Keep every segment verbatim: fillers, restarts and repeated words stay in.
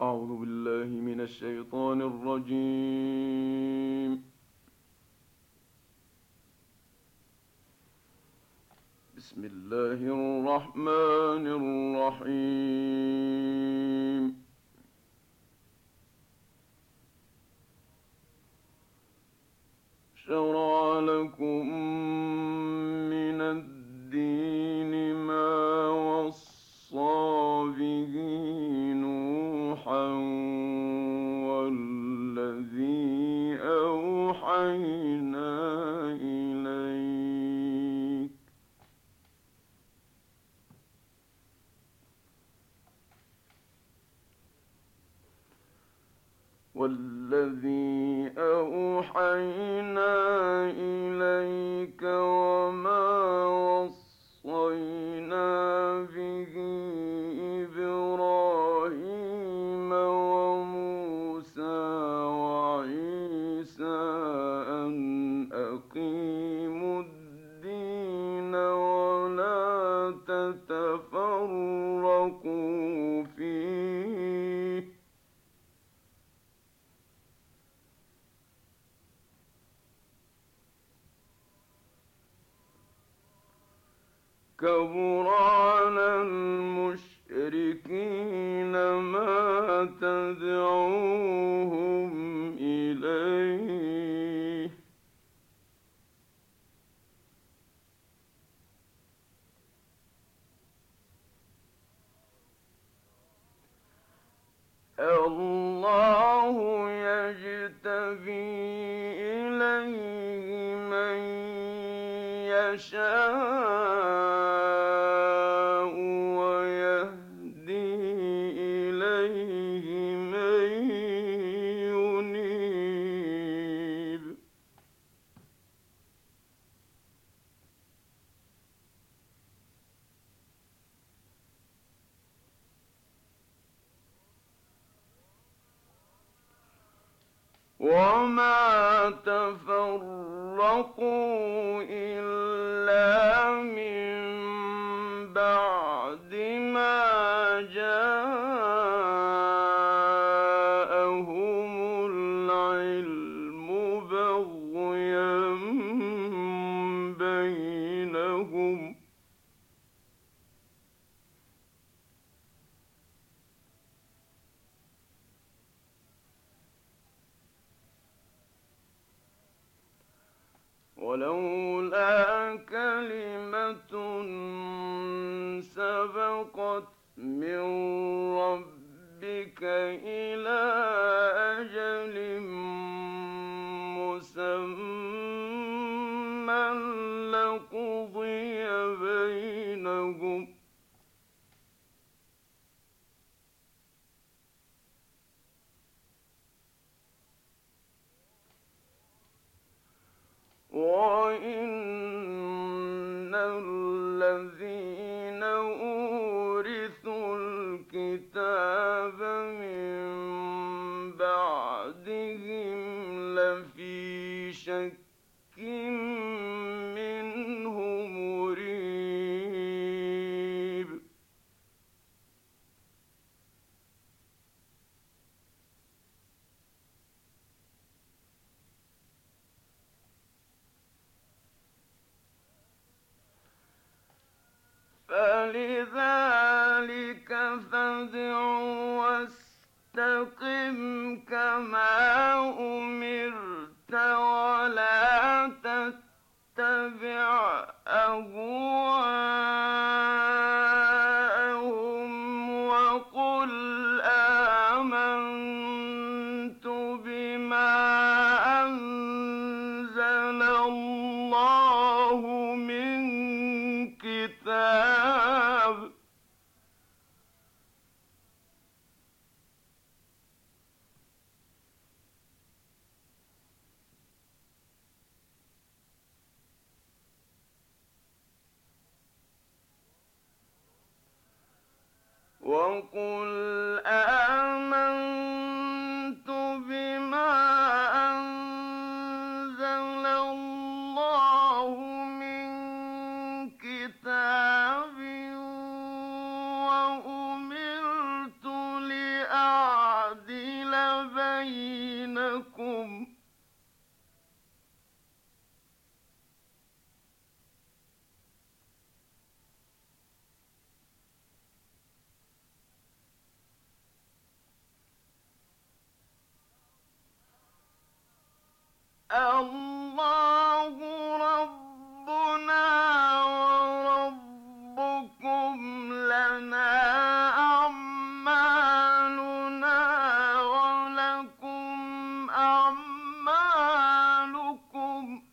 أعوذ بالله من الشيطان الرجيم. بسم الله الرحمن الرحيم. شرع لكم من الدين ما وصى به نوحا والذي أوحينا إليك والذي أوحينا إليك وما وصينا به إبراهيم وموسى وعيسى أن أقيموا الدين ولا تتفرقوا فيه كبر على المشركين ما تدعوهم إليه الله يجتبي إليه من يشاء ويهدي إليه من ينيب وما تفرقوا إلا من بعد ما جاءهم العلم بغيا بينهم ولولا كلمة سبقت من ربك إلى أجل مسمى لقضي بينهم وإن الذين أورثوا الكتاب من بعدهم لفي شك منه مريب فلذلك فادع واستقم كما أمرت ولا تتبع أهواءهم وقل آمنت بما أنزل الله من كتاب وقل آمنت بما أنزل الله من كتاب وأمرت لأعلم اللَّهُ رَبُّنَا وَرَبُّكُمْ لَنَا أَعْمَالُنَا وَلَكُمْ أَعْمَالُكُمْ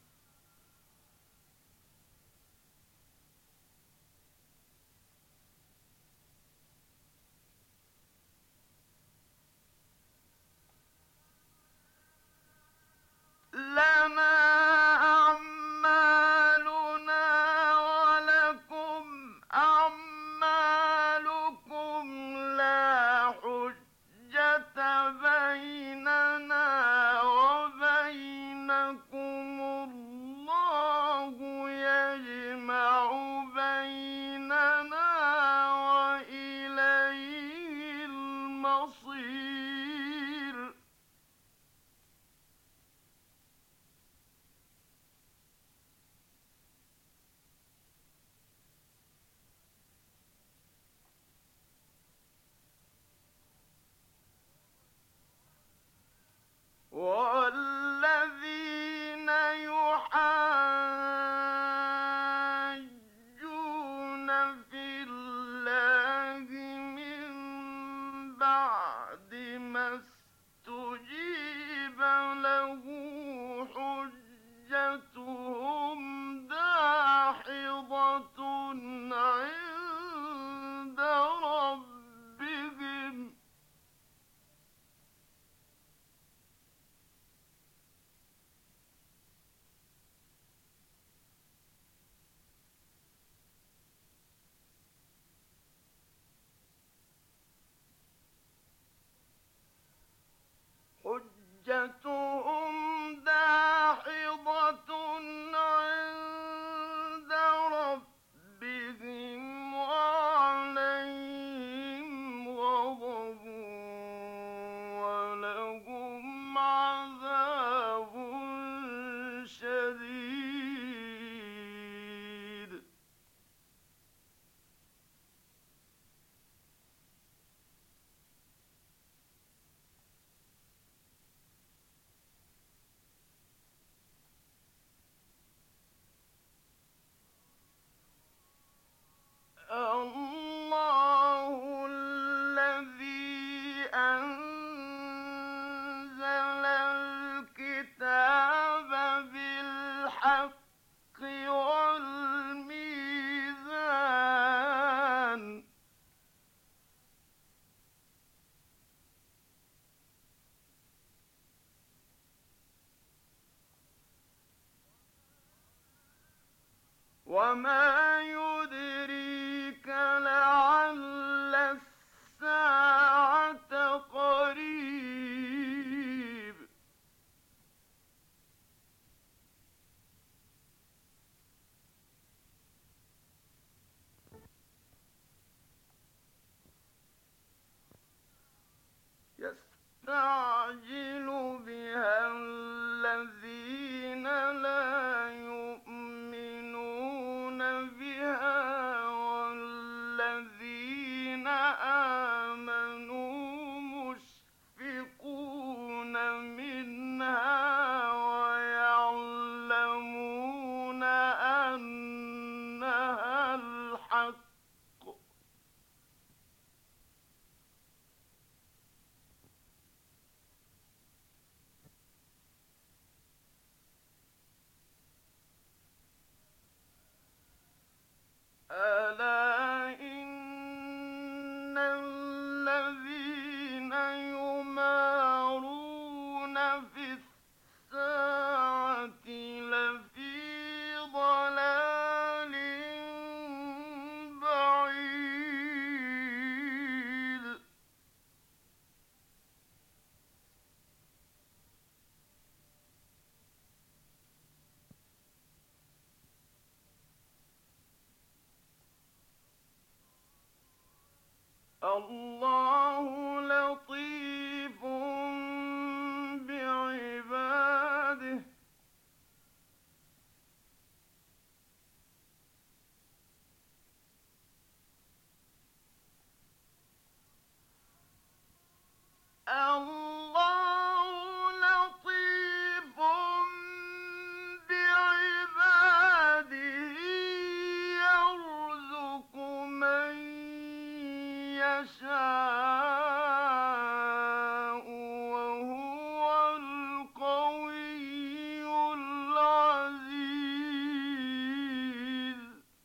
لَنَا أَعْمَالُنَا وَلَكُمْ أَعْمَالُكُمْ لَا حُجَّةَ بَيْنَنَا وَبَيْنَكُمُ اللَّهُ يَجْمَعُ بَيْنَنَا وَإِلَيْهِ الْمَصِيرُ وَالَّذِينَ يُحَاجُّونَ فِي اللَّهِ مِن بَعْدِ مَا اسْتُجِيبَ لَهُ حُجَّتُهُمْ دَاحِضَةٌ عِندَ رَبِّهِمْ حُجَّتُهُمْ دَاحِضَةٌ عِندَ رَبِّهِمْ وَعَلَيْهِمْ غَضَبٌ وَلَهُمْ عَذَابٌ شَدِيدٌ اللَّهُ الَّذِي أَنزَلَ الْكِتَابَ بِالْحَقِّ وَالْمِيزَانَ وَمَا يُدْرِيكَ لَعَلَّ السَّاعَةَ قَرِيبٌ يَسْتَعْجِلُ بِهَا الَّذِينَ لَا يُؤْمِنُونَ بِهَا وَالَّذِينَ آمَنُوا مُشْفِقُونَ مِنْهَا وَيَعْلَمُونَ أَنَّهَا الْحَقُّ أَلَا إِنَّ الَّذِينَ يُمَارُونَ فِي السَّاعَةِ لَفِي ضَلَالٍ بَعِيدٍ اللَّهُ لَطِيفٌ بِعِبَادِهِ اللَّهُ لَطِيفٌ يَشَاءُ ۖ وَهُوَ الْقَوِيُّ الْعَزِيزُ.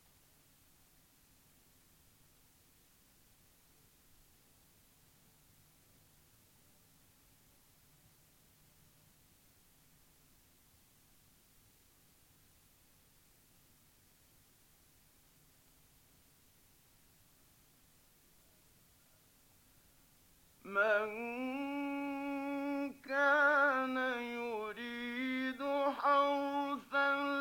مَن كَانَ يُرِيدُ حَرْثَ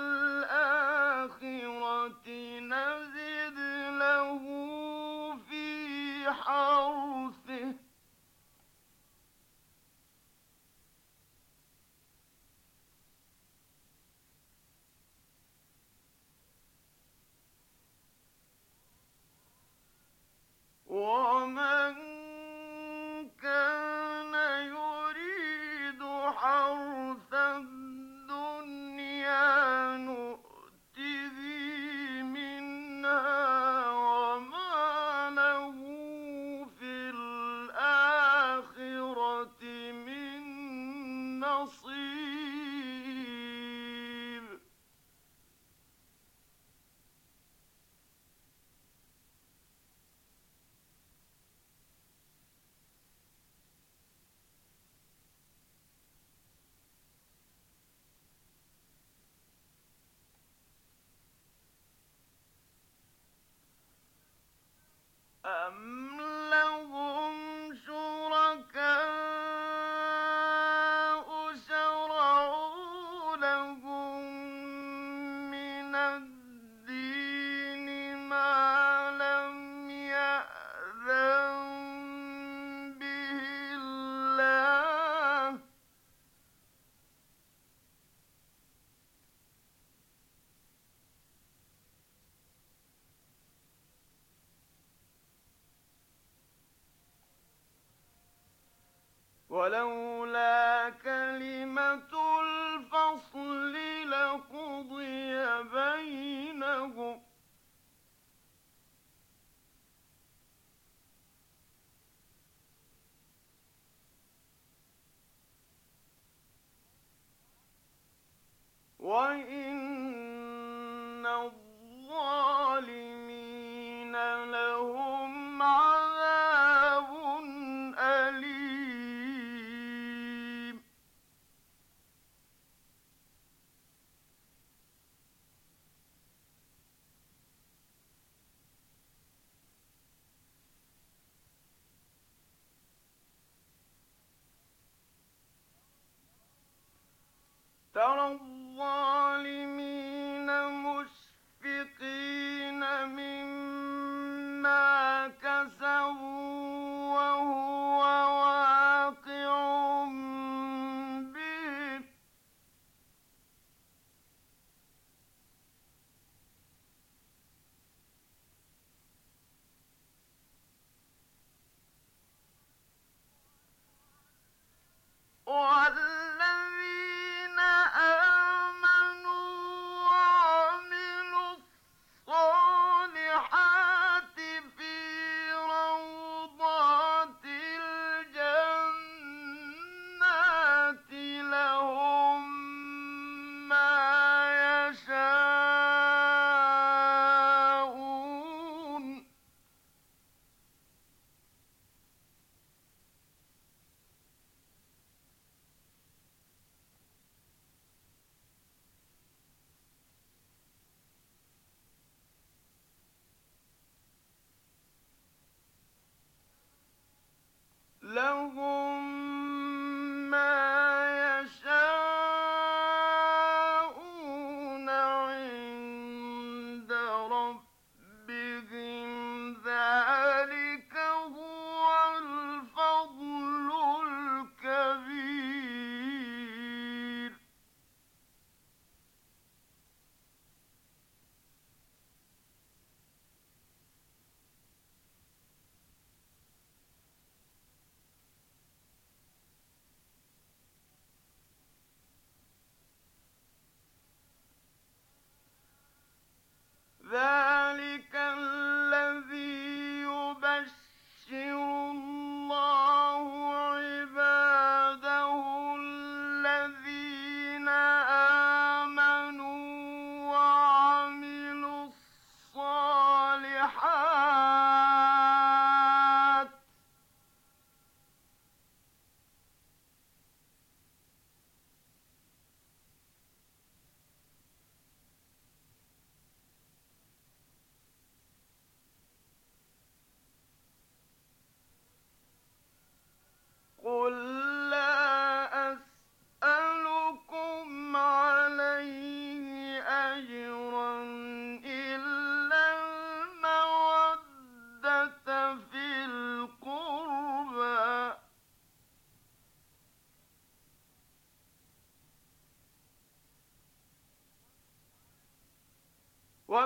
الْآخِرَةِ نَزِدْ لَهُ فِي حَرْثِهِ ۖ وَمَن كَانَ يُرِيدُ حَرْثَ الدُّنْيَا نُؤْتِهِ مِنْهَا وَمَا لَهُ فِي الْآخِرَةِ مِن نَّصِيبٍ. أَمْ لَهُمْ شُرَكَاءُ شَرَعُوا لَهُم مِّنَ الدِّينِ مَا لَمْ يَأْذَن بِهِ اللَّهُ ۚ وَلَوْلَا كَلِمَةُ الْفَصْلِ لَقُضِيَ بَيْنَهُمْ ۗ وَإِنَّ الظَّالِمِينَ لَهُمْ عَذَابٌ أَلِيمٌ. تَرَى الظَّالِمِينَ مُشْفِقِينَ مِمَّا كَسَبُوا وَهُوَ وَاقِعٌ بِهِمْ ۗ وَالَّذِينَ آمَنُوا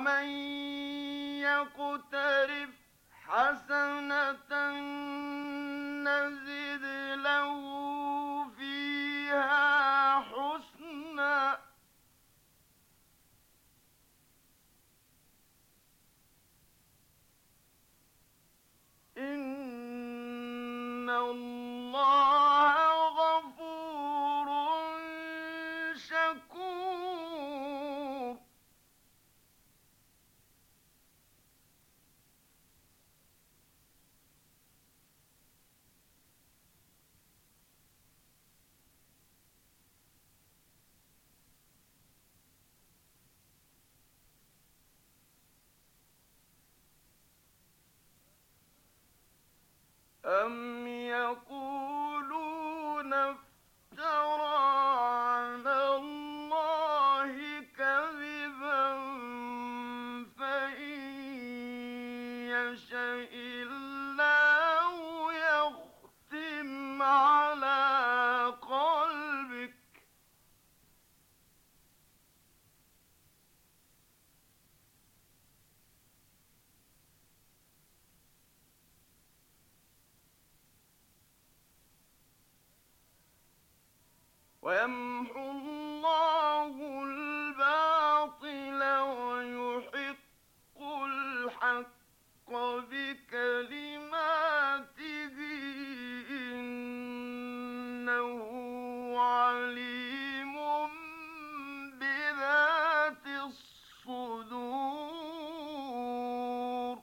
ومن يقترف حسنة نزد له فيها حسنا إن الله غفور شكور. أم يقولون افترى على الله كذبا فإن يشأ الله يختم على قلبك ويمحو الله الباطل ويحق الحق بكلماته إنه عليم بذات الصدور.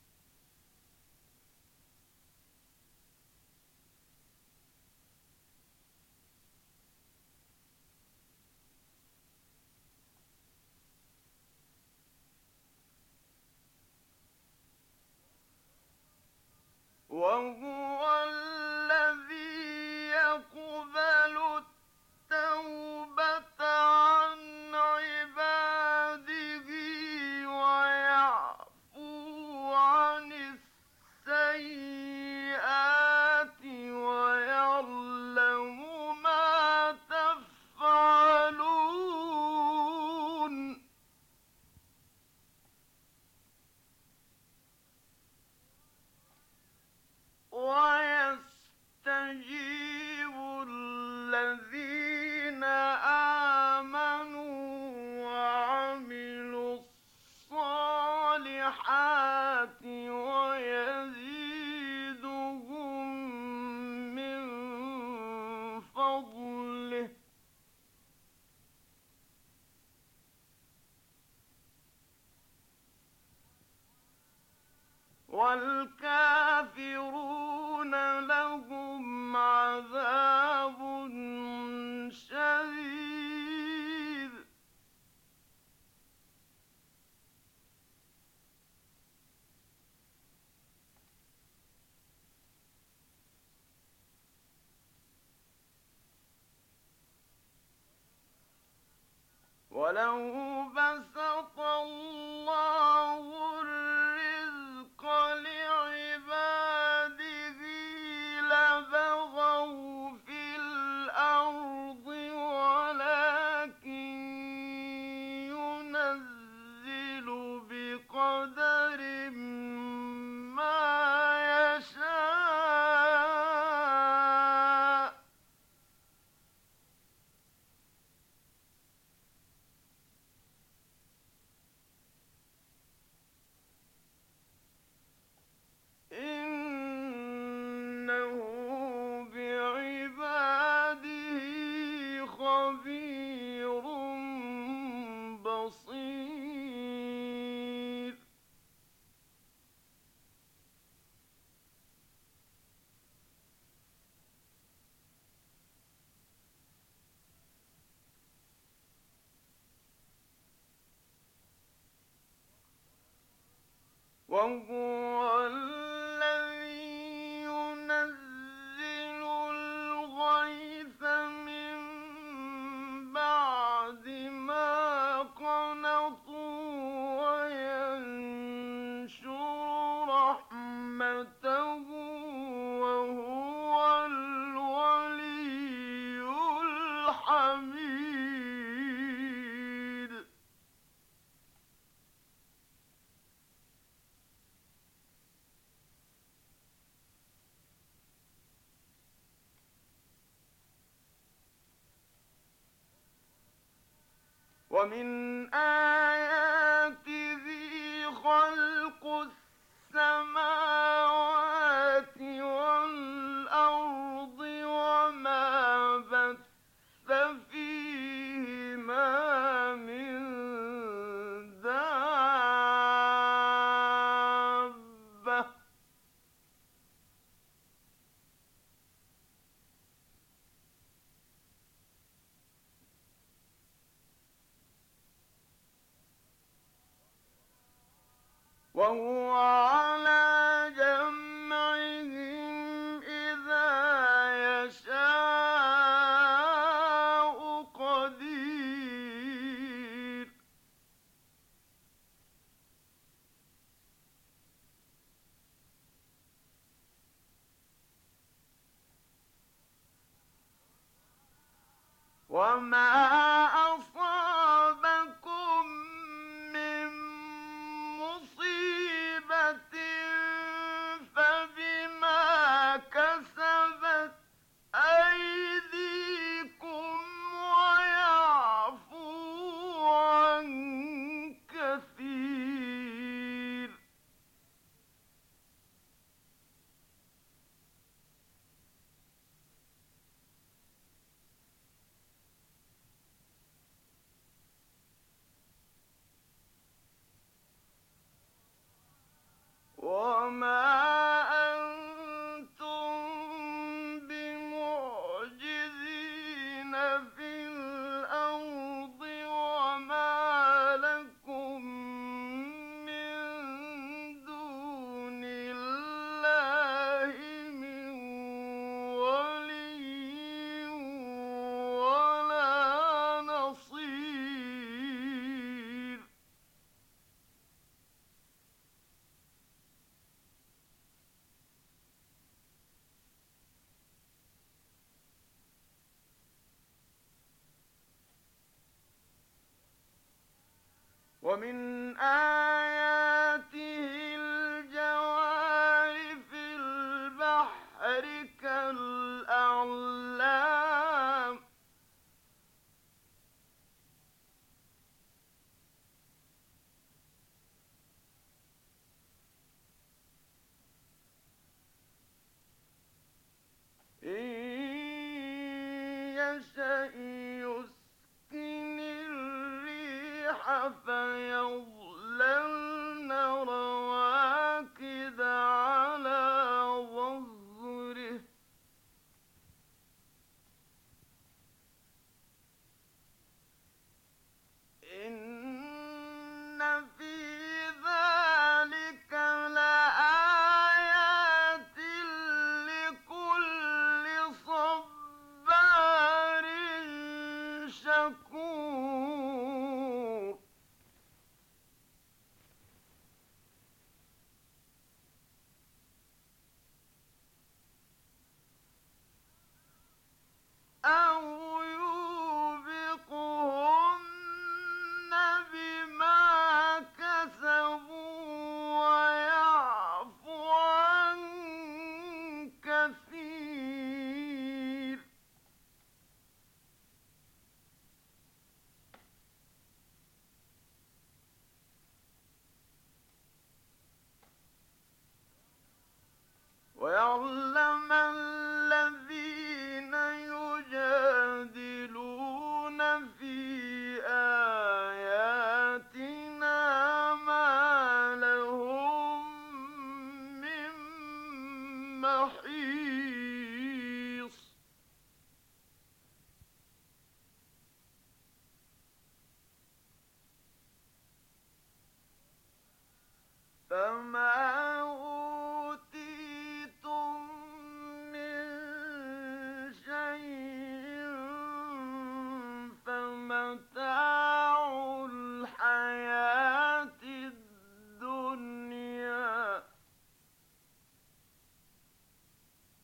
وهو الذي يقبل التوبة عن عباده ويعفو عن السيئات ويعلم ما تفعلون. ويستجيب الذين آمنوا وعملوا الصالحات ويزيدهم من فضله والكافرون لهم عذاب شديد. ولو بسط الله الرزق لعباده لبغوا في الأرض ولكن ينزل بقدر ما يشاء. إنه بعباده خبير بصير. وهو الذي ينزل الغيث من بعد ما قنطوا وينشر رحمته وهو الولي الحميد. ومن آياته خلق السماوات والأرض وما بث فيهما من دابة وهو على جمعهم إذا يشاء قدير وما أصابكم من مصيبة فبما كسبت أيديكم ويعفو عن كثير وما أنتم بمعجزين في الأرض وما لكم من دون الله من ولي ولا نصير ومن آياته الجوار في البحر كالأعلام إن يشأ يسكن الريح فيظللن رواكد على ظهره إن في ذلك لآيات لكل صبار شكور أو يوبقهن بما كسبوا ويعفو عن كثير ويعلم الذين يجادلون في آياتنا ما لهم من محيص فما أوتيتم من شيء فمتاع الحياة الدنيا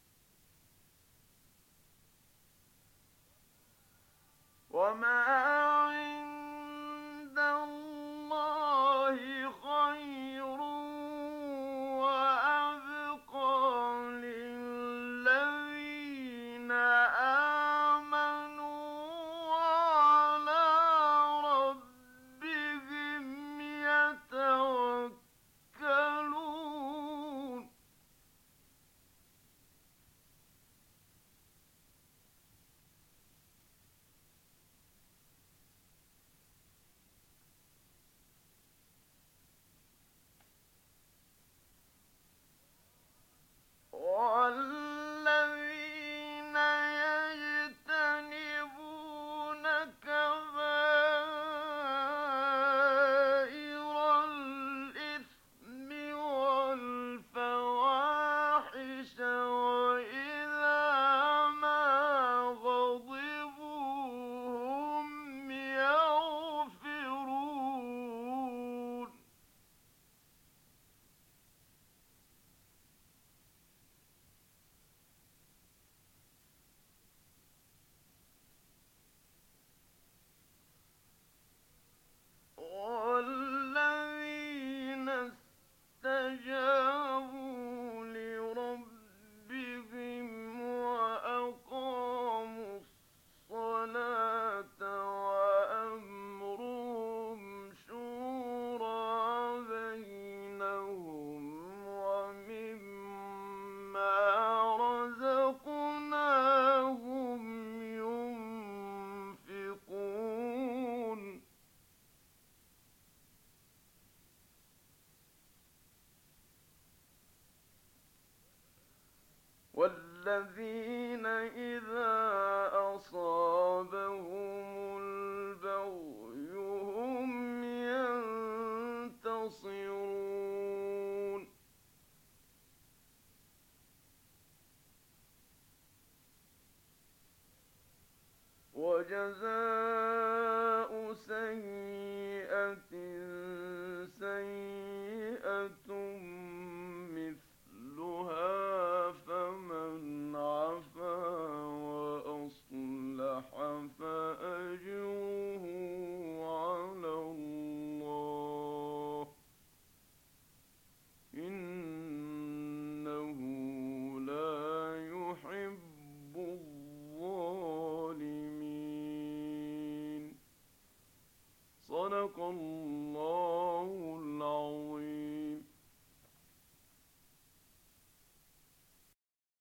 الذين إذا أصابهم البغي هم ينتصرون وجزاء سيئة سيئة مثلها فمن عفا وأصلح فأجره على الله إنه لا يحب الظالمين. صدق الله